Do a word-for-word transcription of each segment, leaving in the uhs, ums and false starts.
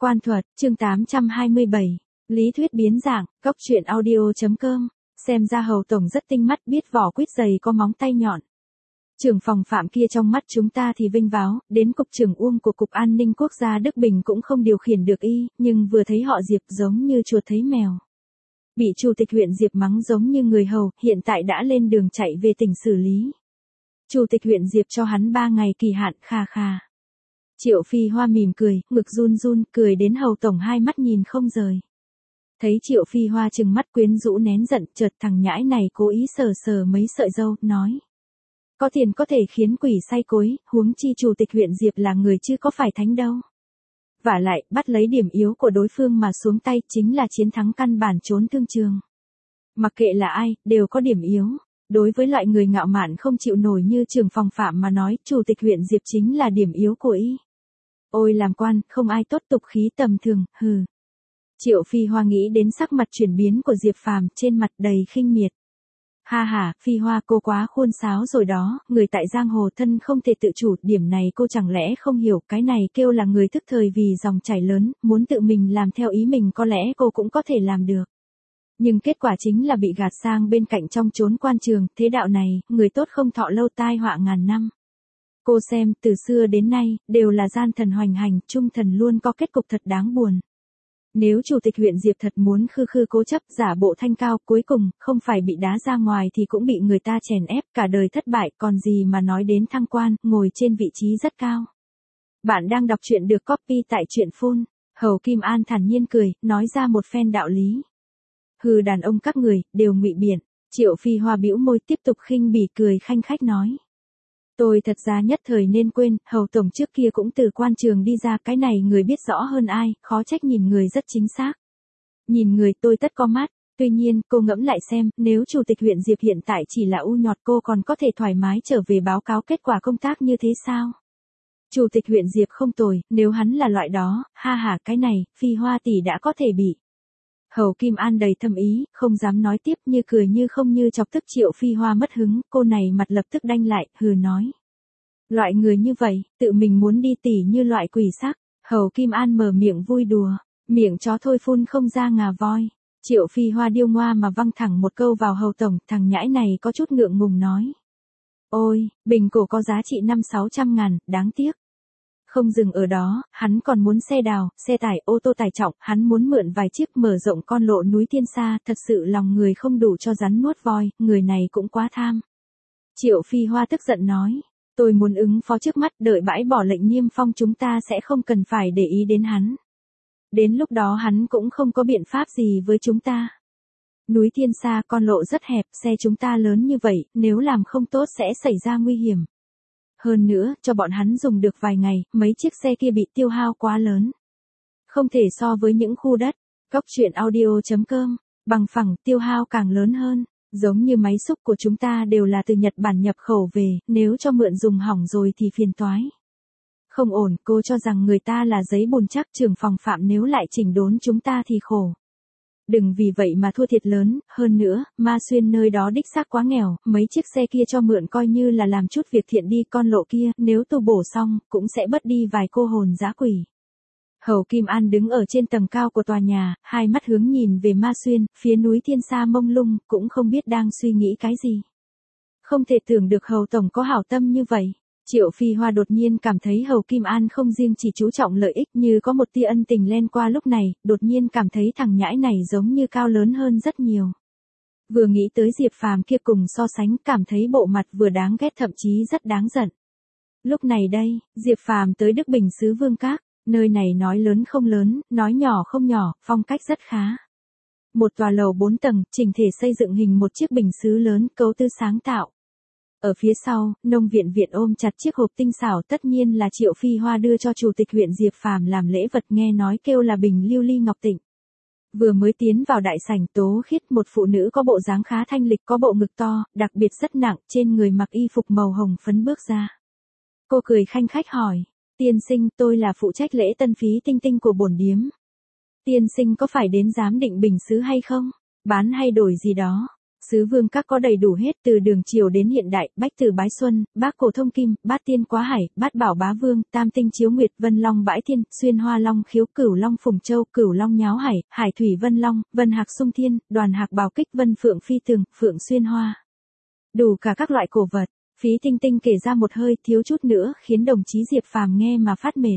Quan thuật, chương tám trăm hai mươi bảy. Lý thuyết biến dạng, cốc truyện audio.com. Xem ra Hầu tổng rất tinh mắt, biết vỏ quýt dày có móng tay nhọn. Trưởng phòng Phạm kia trong mắt chúng ta thì vinh váo, đến cục trưởng Uông của Cục An ninh Quốc gia Đức Bình cũng không điều khiển được y, nhưng vừa thấy họ Diệp giống như chuột thấy mèo. Bị chủ tịch huyện Diệp mắng giống như người hầu, hiện tại đã lên đường chạy về tỉnh xử lý. Chủ tịch huyện Diệp cho hắn ba ngày kỳ hạn, kha kha. Triệu Phi Hoa mỉm cười, ngực run run, cười đến Hầu tổng hai mắt nhìn không rời. Thấy Triệu Phi Hoa trừng mắt quyến rũ nén giận, chợt thằng nhãi này cố ý sờ sờ mấy sợi râu, nói. Có tiền có thể khiến quỷ say cối, huống chi chủ tịch huyện Diệp là người chứ có phải thánh đâu. Vả lại, bắt lấy điểm yếu của đối phương mà xuống tay chính là chiến thắng căn bản trốn thương trường. Mặc kệ là ai, đều có điểm yếu. Đối với loại người ngạo mạn không chịu nổi như trưởng phòng Phạm mà nói, chủ tịch huyện Diệp chính là điểm yếu của y. Ôi làm quan, không ai tốt tục khí tầm thường, hừ. Triệu Phi Hoa nghĩ đến sắc mặt chuyển biến của Diệp Phàm, trên mặt đầy khinh miệt. Ha ha, Phi Hoa cô quá khuôn sáo rồi đó, người tại giang hồ thân không thể tự chủ, điểm này cô chẳng lẽ không hiểu, cái này kêu là người thức thời vì dòng chảy lớn, muốn tự mình làm theo ý mình có lẽ cô cũng có thể làm được. Nhưng kết quả chính là bị gạt sang bên cạnh trong chốn quan trường, thế đạo này, người tốt không thọ lâu tai họa ngàn năm. Cô xem, từ xưa đến nay, đều là gian thần hoành hành, trung thần luôn có kết cục thật đáng buồn. Nếu chủ tịch huyện Diệp thật muốn khư khư cố chấp giả bộ thanh cao, cuối cùng, không phải bị đá ra ngoài thì cũng bị người ta chèn ép, cả đời thất bại, còn gì mà nói đến thăng quan, ngồi trên vị trí rất cao. Bạn đang đọc truyện được copy tại truyện phone. Hầu Kim An thản nhiên cười, nói ra một phen đạo lý. Hừ, đàn ông các người, đều ngụy biện. Triệu Phi Hoa bĩu môi tiếp tục khinh bỉ cười khanh khách nói. Tôi thật ra nhất thời nên quên, Hầu tổng trước kia cũng từ quan trường đi ra, cái này người biết rõ hơn ai, khó trách nhìn người rất chính xác. Nhìn người tôi tất có mắt, tuy nhiên, cô ngẫm lại xem, nếu chủ tịch huyện Diệp hiện tại chỉ là u nhọt cô còn có thể thoải mái trở về báo cáo kết quả công tác như thế sao? Chủ tịch huyện Diệp không tồi, nếu hắn là loại đó, ha ha, cái này, Phi Hoa tỷ đã có thể bị. Hầu Kim An đầy thâm ý, không dám nói tiếp, như cười như không, như chọc tức Triệu Phi Hoa mất hứng, cô này mặt lập tức đanh lại, hừ nói. Loại người như vậy, tự mình muốn đi tỉ như loại quỷ sắc. Hầu Kim An mở miệng vui đùa, miệng chó thôi phun không ra ngà voi. Triệu Phi Hoa điêu ngoa mà văng thẳng một câu vào Hầu tổng, thằng nhãi này có chút ngượng ngùng nói. Ôi, bình cổ có giá trị năm sáu trăm ngàn, đáng tiếc. Không dừng ở đó, hắn còn muốn xe đào, xe tải, ô tô tải trọng, hắn muốn mượn vài chiếc mở rộng con lộ núi Tiên Sa, thật sự lòng người không đủ cho rắn nuốt voi, người này cũng quá tham. Triệu Phi Hoa tức giận nói, tôi muốn ứng phó trước mắt, đợi bãi bỏ lệnh niêm phong chúng ta sẽ không cần phải để ý đến hắn. Đến lúc đó hắn cũng không có biện pháp gì với chúng ta. Núi Tiên Sa con lộ rất hẹp, xe chúng ta lớn như vậy, nếu làm không tốt sẽ xảy ra nguy hiểm. Hơn nữa, cho bọn hắn dùng được vài ngày, mấy chiếc xe kia bị tiêu hao quá lớn. Không thể so với những khu đất, cốc truyện audio.com, bằng phẳng, tiêu hao càng lớn hơn. Giống như máy xúc của chúng ta đều là từ Nhật Bản nhập khẩu về, nếu cho mượn dùng hỏng rồi thì phiền toái. Không ổn, cô cho rằng người ta là giấy bùn chắc, trưởng phòng Phạm nếu lại chỉnh đốn chúng ta thì khổ. Đừng vì vậy mà thua thiệt lớn, hơn nữa, Ma Xuyên nơi đó đích xác quá nghèo, mấy chiếc xe kia cho mượn coi như là làm chút việc thiện đi, con lộ kia, nếu tu bổ xong, cũng sẽ bớt đi vài cô hồn dã quỷ. Hầu Kim An đứng ở trên tầng cao của tòa nhà, hai mắt hướng nhìn về Ma Xuyên, phía núi Thiên Sa mông lung, cũng không biết đang suy nghĩ cái gì. Không thể tưởng được Hầu tổng có hảo tâm như vậy. Triệu Phi Hoa đột nhiên cảm thấy Hầu Kim An không riêng chỉ chú trọng lợi ích, như có một tia ân tình len qua lúc này, đột nhiên cảm thấy thằng nhãi này giống như cao lớn hơn rất nhiều. Vừa nghĩ tới Diệp Phàm kia cùng so sánh, cảm thấy bộ mặt vừa đáng ghét thậm chí rất đáng giận. Lúc này đây, Diệp Phàm tới Đức Bình xứ Vương Các, nơi này nói lớn không lớn, nói nhỏ không nhỏ, phong cách rất khá. Một tòa lầu bốn tầng, chỉnh thể xây dựng hình một chiếc bình sứ lớn, cấu tư sáng tạo. Ở phía sau, nông viện viện ôm chặt chiếc hộp tinh xảo, tất nhiên là Triệu Phi Hoa đưa cho chủ tịch huyện Diệp Phàm làm lễ vật, nghe nói kêu là bình lưu ly ngọc tịnh. Vừa mới tiến vào đại sảnh, Tố Khiết, một phụ nữ có bộ dáng khá thanh lịch, có bộ ngực to, đặc biệt rất nặng, trên người mặc y phục màu hồng phấn bước ra. Cô cười khanh khách hỏi, tiên sinh, tôi là phụ trách lễ tân phí tinh tinh của bổn điếm. Tiên sinh có phải đến giám định bình sứ hay không? Bán hay đổi gì đó? Sứ vương các có đầy đủ hết, từ đường triều đến hiện đại, bách từ bái xuân, bác cổ thông kim, bát tiên quá hải, bát bảo bá vương, tam tinh chiếu nguyệt, vân long bãi thiên, xuyên hoa long khiếu, cửu long phùng châu, cửu long nháo hải, hải thủy vân long, vân hạc sung thiên, đoàn hạc bào kích, vân phượng phi tường, phượng xuyên hoa. Đủ cả các loại cổ vật. Phí Tinh Tinh kể ra một hơi, thiếu chút nữa khiến đồng chí Diệp Phàm nghe mà phát mệt.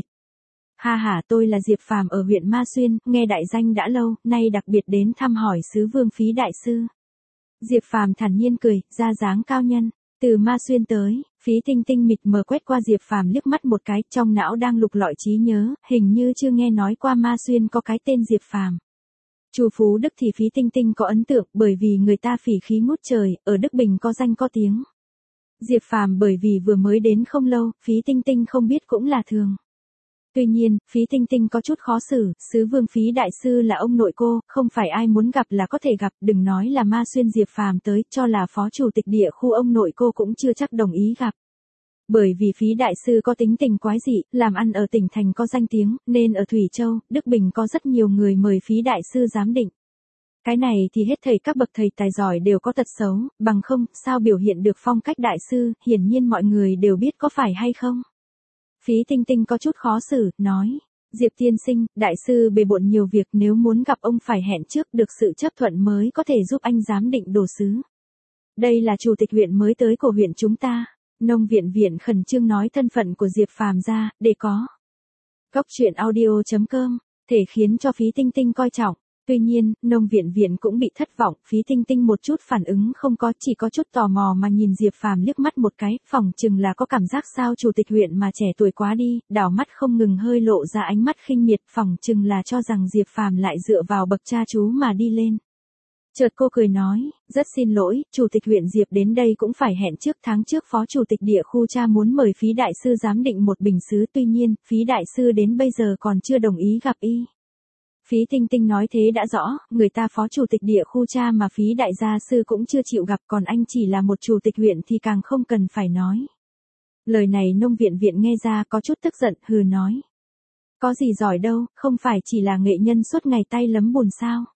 Ha ha, tôi là Diệp Phàm ở huyện Ma Xuyên, nghe đại danh đã lâu, nay đặc biệt đến thăm hỏi sứ vương Phí đại sư. Diệp Phàm thản nhiên cười, ra dáng cao nhân. Từ Ma Xuyên tới, Phí Tinh Tinh mịt mờ quét qua Diệp Phàm liếc mắt một cái, trong não đang lục lọi trí nhớ, hình như chưa nghe nói qua Ma Xuyên có cái tên Diệp Phàm. Chu Phú Đức thì Phí Tinh Tinh có ấn tượng, bởi vì người ta phỉ khí ngút trời, ở Đức Bình có danh có tiếng. Diệp Phàm bởi vì vừa mới đến không lâu, Phí Tinh Tinh không biết cũng là thường. Tuy nhiên, Phí Tinh Tinh có chút khó xử, sứ vương Phí đại sư là ông nội cô, không phải ai muốn gặp là có thể gặp, đừng nói là Ma Xuyên Diệp Phàm tới, cho là phó chủ tịch địa khu ông nội cô cũng chưa chắc đồng ý gặp. Bởi vì Phí đại sư có tính tình quái dị, làm ăn ở tỉnh thành có danh tiếng, nên ở Thủy Châu, Đức Bình có rất nhiều người mời Phí đại sư giám định. Cái này thì hết thầy các bậc thầy tài giỏi đều có tật xấu, bằng không, sao biểu hiện được phong cách đại sư, hiển nhiên mọi người đều biết có phải hay không. Phí Tinh Tinh có chút khó xử, nói, Diệp tiên sinh, đại sư bề bộn nhiều việc, nếu muốn gặp ông phải hẹn trước được sự chấp thuận mới có thể giúp anh giám định đồ sứ. Đây là chủ tịch huyện mới tới của huyện chúng ta. Nông viện viện khẩn trương nói thân phận của Diệp Phàm ra, để có. Góc truyện audio chấm com, thể khiến cho Phí Tinh Tinh coi trọng. Tuy nhiên, nông viện viện cũng bị thất vọng, Phí Tinh Tinh một chút phản ứng không có, chỉ có chút tò mò mà nhìn Diệp Phàm liếc mắt một cái, phỏng chừng là có cảm giác sao chủ tịch huyện mà trẻ tuổi quá đi, đảo mắt không ngừng hơi lộ ra ánh mắt khinh miệt, phỏng chừng là cho rằng Diệp Phàm lại dựa vào bậc cha chú mà đi lên. Chợt cô cười nói, rất xin lỗi, chủ tịch huyện Diệp đến đây cũng phải hẹn trước, tháng trước phó chủ tịch địa khu cha muốn mời Phí đại sư giám định một bình sứ, tuy nhiên, Phí đại sư đến bây giờ còn chưa đồng ý gặp y. Phí Tinh Tinh nói thế đã rõ, người ta phó chủ tịch địa khu cha mà Phí đại gia sư cũng chưa chịu gặp, còn anh chỉ là một chủ tịch huyện thì càng không cần phải nói. Lời này nông viện viện nghe ra có chút tức giận, hừ nói. Có gì giỏi đâu, không phải chỉ là nghệ nhân suốt ngày tay lấm bùn sao?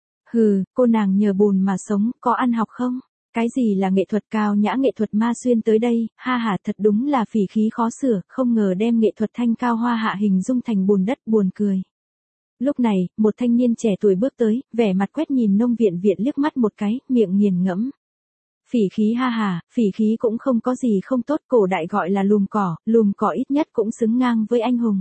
Hừ, cô nàng nhờ bùn mà sống, có ăn học không? Cái gì là nghệ thuật cao nhã, nghệ thuật Ma Xuyên tới đây, ha ha, thật đúng là phỉ khí khó sửa, không ngờ đem nghệ thuật thanh cao hoa hạ hình dung thành bùn đất, buồn cười. Lúc này, một thanh niên trẻ tuổi bước tới, vẻ mặt quét nhìn nông viện viện liếc mắt một cái, miệng nghiền ngẫm. Phỉ khí ha ha, phỉ khí cũng không có gì không tốt, cổ đại gọi là lùm cỏ, lùm cỏ ít nhất cũng xứng ngang với anh hùng.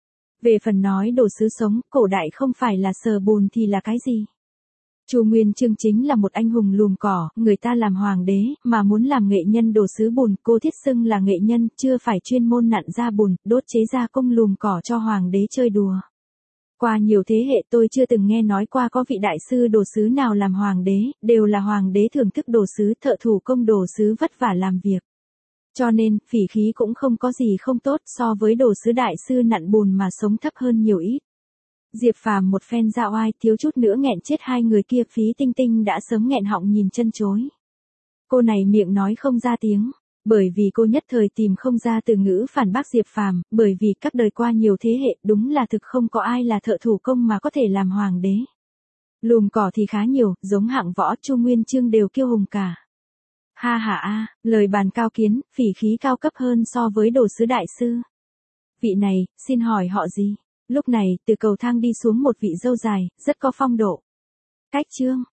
Về phần nói đồ sứ sống, cổ đại không phải là sờ bùn thì là cái gì? Chu Nguyên Chương chính là một anh hùng lùm cỏ, người ta làm hoàng đế, mà muốn làm nghệ nhân đồ sứ bùn, cô thiết xưng là nghệ nhân, chưa phải chuyên môn nặn ra bùn, đốt chế ra công lùm cỏ cho hoàng đế chơi đùa. Qua nhiều thế hệ tôi chưa từng nghe nói qua có vị đại sư đồ sứ nào làm hoàng đế, đều là hoàng đế thưởng thức đồ sứ, thợ thủ công đồ sứ vất vả làm việc. Cho nên, phỉ khí cũng không có gì không tốt, so với đồ sứ đại sư nặn bùn mà sống thấp hơn nhiều ít. Diệp Phàm một phen ra oai, thiếu chút nữa nghẹn chết hai người kia, Phí Tinh Tinh đã sớm nghẹn họng nhìn chân chối. Cô này miệng nói không ra tiếng, bởi vì cô nhất thời tìm không ra từ ngữ phản bác Diệp Phàm, bởi vì các đời qua nhiều thế hệ, đúng là thực không có ai là thợ thủ công mà có thể làm hoàng đế. Lùm cỏ thì khá nhiều, giống hạng võ, Chu Nguyên Chương đều kiêu hùng cả. Ha ha a, lời bàn cao kiến, phỉ khí cao cấp hơn so với đồ sứ đại sư. Vị này, xin hỏi họ gì? Lúc này, từ cầu thang đi xuống một vị dâu dài, rất có phong độ. Cách Trương,